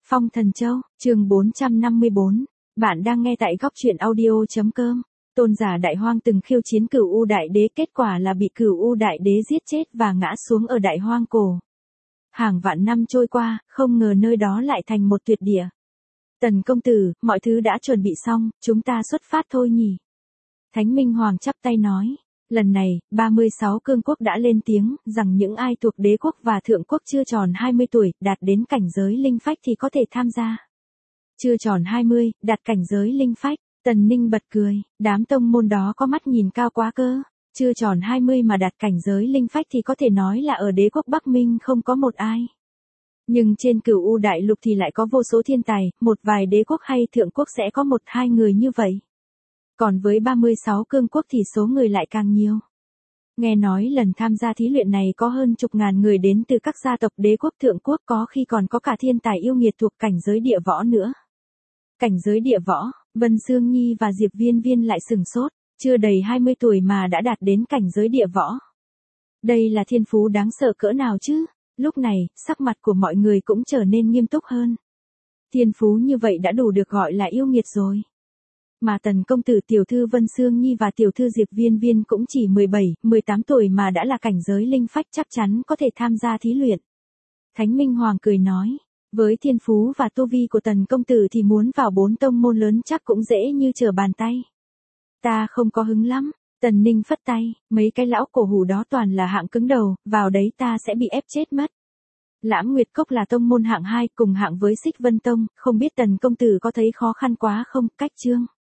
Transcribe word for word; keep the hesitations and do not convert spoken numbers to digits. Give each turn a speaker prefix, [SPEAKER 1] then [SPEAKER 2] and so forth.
[SPEAKER 1] Phong Thần Châu, chương bốn trăm năm mươi bốn. Bạn đang nghe tại góc truyện audio.com. Tôn giả Đại Hoang từng khiêu chiến Cửu U Đại Đế, kết quả là bị Cửu U Đại Đế giết chết và ngã xuống ở Đại Hoang Cổ. Hàng vạn năm trôi qua, không ngờ nơi đó lại thành một tuyệt địa. Tần công tử, mọi thứ đã chuẩn bị xong, chúng ta xuất phát thôi nhỉ? Thánh Minh Hoàng chắp tay nói. Lần này, ba mươi sáu cương quốc đã lên tiếng, rằng những ai thuộc đế quốc và thượng quốc chưa tròn hai mươi tuổi, đạt đến cảnh giới linh phách thì có thể tham gia. Chưa tròn hai mươi, đạt cảnh giới linh phách, Tần Ninh bật cười, đám tông môn đó có mắt nhìn cao quá cơ. Chưa tròn hai mươi mà đạt cảnh giới linh phách thì có thể nói là ở đế quốc Bắc Minh không có một ai. Nhưng trên Cửu U Đại Lục thì lại có vô số thiên tài, một vài đế quốc hay thượng quốc sẽ có một hai người như vậy. Còn với ba mươi sáu cương quốc thì số người lại càng nhiều. Nghe nói lần tham gia thí luyện này có hơn chục ngàn người đến từ các gia tộc đế quốc thượng quốc, có khi còn có cả thiên tài yêu nghiệt thuộc cảnh giới địa võ nữa. Cảnh giới địa võ, Vân Sương Nhi và Diệp Viên Viên lại sừng sốt, chưa đầy hai mươi tuổi mà đã đạt đến cảnh giới địa võ. Đây là thiên phú đáng sợ cỡ nào chứ? Lúc này, sắc mặt của mọi người cũng trở nên nghiêm túc hơn. Thiên phú như vậy đã đủ được gọi là yêu nghiệt rồi. Mà Tần công tử, tiểu thư Vân Sương Nhi và tiểu thư Diệp Viên Viên cũng chỉ mười bảy, mười tám tuổi mà đã là cảnh giới linh phách, chắc chắn có thể tham gia thí luyện. Thánh Minh Hoàng cười nói, với thiên phú và tu vi của Tần công tử thì muốn vào bốn tông môn lớn chắc cũng dễ như trở bàn tay. Ta không có hứng lắm. Tần Ninh phất tay, mấy cái lão cổ hủ đó toàn là hạng cứng đầu, vào đấy ta sẽ bị ép chết mất. Lãm Nguyệt Cốc là tông môn hạng hai, cùng hạng với Xích Vân Tông, không biết Tần công tử có thấy khó khăn quá không? Cách chương.